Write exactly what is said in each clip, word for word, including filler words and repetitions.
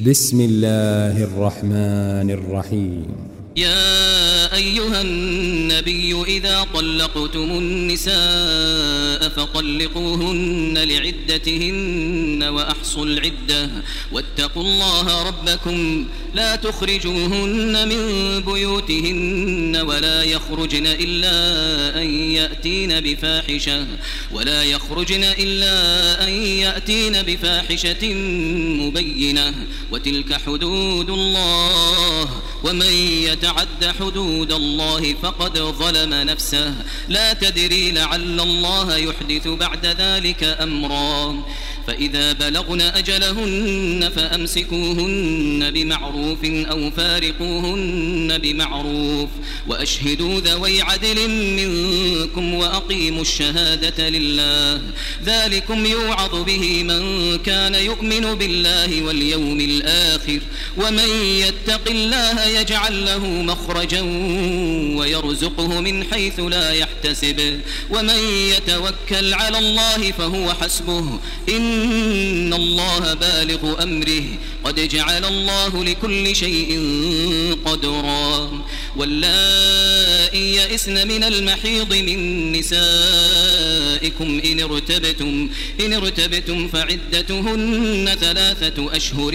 بسم الله الرحمن الرحيم. يا أيها النبي إذا طلقتم النساء فطلقوهن لعدتهن وأحصوا العدة واتقوا الله ربكم لا تخرجوهن من بيوتهن ولا يخرجن إلا أن يأتين بفاحشة ولا يخرجن إلا أن يأتين بفاحشة مبينة وتلك حدود الله ومن يتعد حدود الله فقد ظلم نفسه لا تدري لعل الله يحدث بعد ذلك أمرا فإذا بلغن أجلهن فأمسكوهن بمعروف أو فارقوهن بمعروف وأشهدوا ذوي عدل منكم وأقيموا الشهادة لله ذلكم يوعظ به من كان يؤمن بالله واليوم الآخر ومن يتق الله يجعل له مخرجا ويرزقه من حيث لا يحتسب ومن يتوكل على الله فهو حسبه إن الله بالغ أمره قد جعل الله لكل شيء قدرا واللائي يئسن من المحيض من نسائكم إن ارتبتم, إن ارتبتم فعدتهن ثلاثة أشهر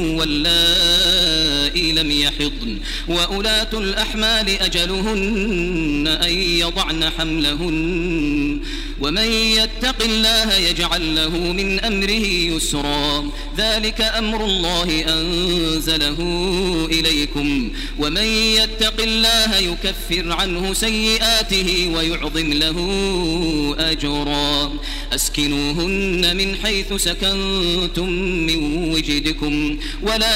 واللائي لم يحضن وأولاة الأحمال أجلهن أن يضعن حملهن ومن يتق الله يجعل له من أمره يسرا ذلك أمر الله أنزله إليكم ومن يتق الله يكفر عنه سيئاته ويعظم له أجرا أسكنوهن من حيث سكنتم من وجدكم ولا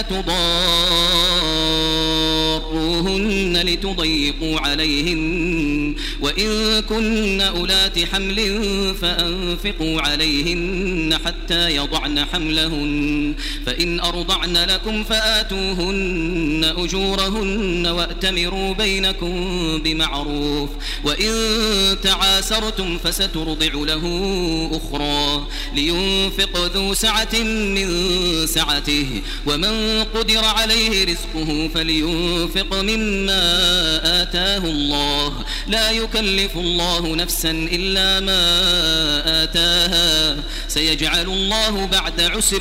تضاروهن لتضيقوا عليهن وإن كن أولات حمل فأنفقوا عليهن حتى يضعن حملهن فإن أرضعن لكم فآتوهن أجورهن وأتمروا بينكم بمعروف وإن تعاسرتم فسترضع له أخرى لينفق ذو سعة من سعته ومن قدر عليه رزقه فلينفق مما آتاه الله لا يكلف الله نفسا إلا ما آتاها سيجعل الله بعد عسر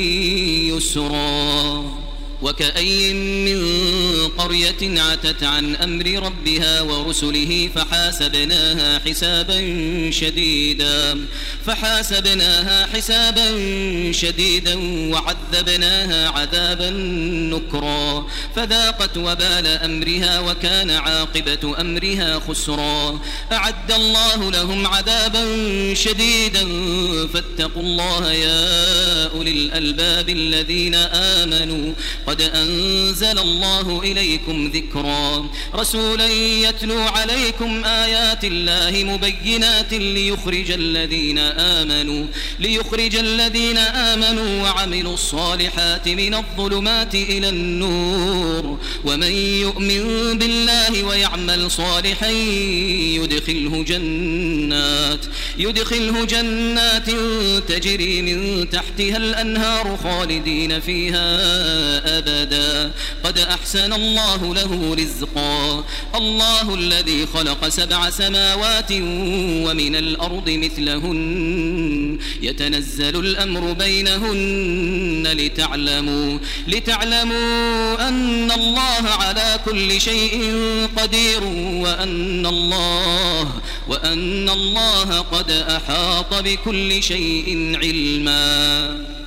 يسرا وكأي من قرية عتت عن أمر ربها ورسله فحاسبناها حسابا شديدا فحاسبناها حسابا شديدا وعذبناها عذابا نكرا فذاقت وبال أمرها وكان عاقبة أمرها خسرا أعد الله لهم عذابا شديدا فاتقوا الله يا أولي الألباب الذين آمنوا قد أنزل الله إليكم ذكرا رسولا يتلو عليكم آيات الله مبينات ليخرج الذين آمنوا ليخرج الذين آمنوا وعملوا الصالحات من الظلمات إلى النور ومن يؤمن بالله ويعمل صالحا يدخله جنات يدخله جنات تجري من تحتها الأنهار خالدين فيها أبدا قد أحسن الله له رزقا الله الذي خلق سبع سماوات ومن الأرض مثلهن يتنزل الأمر بينهن لتعلموا لتعلموا أن الله على كل شيء قدير وأن الله وأن الله قد أحاط بكل شيء علما.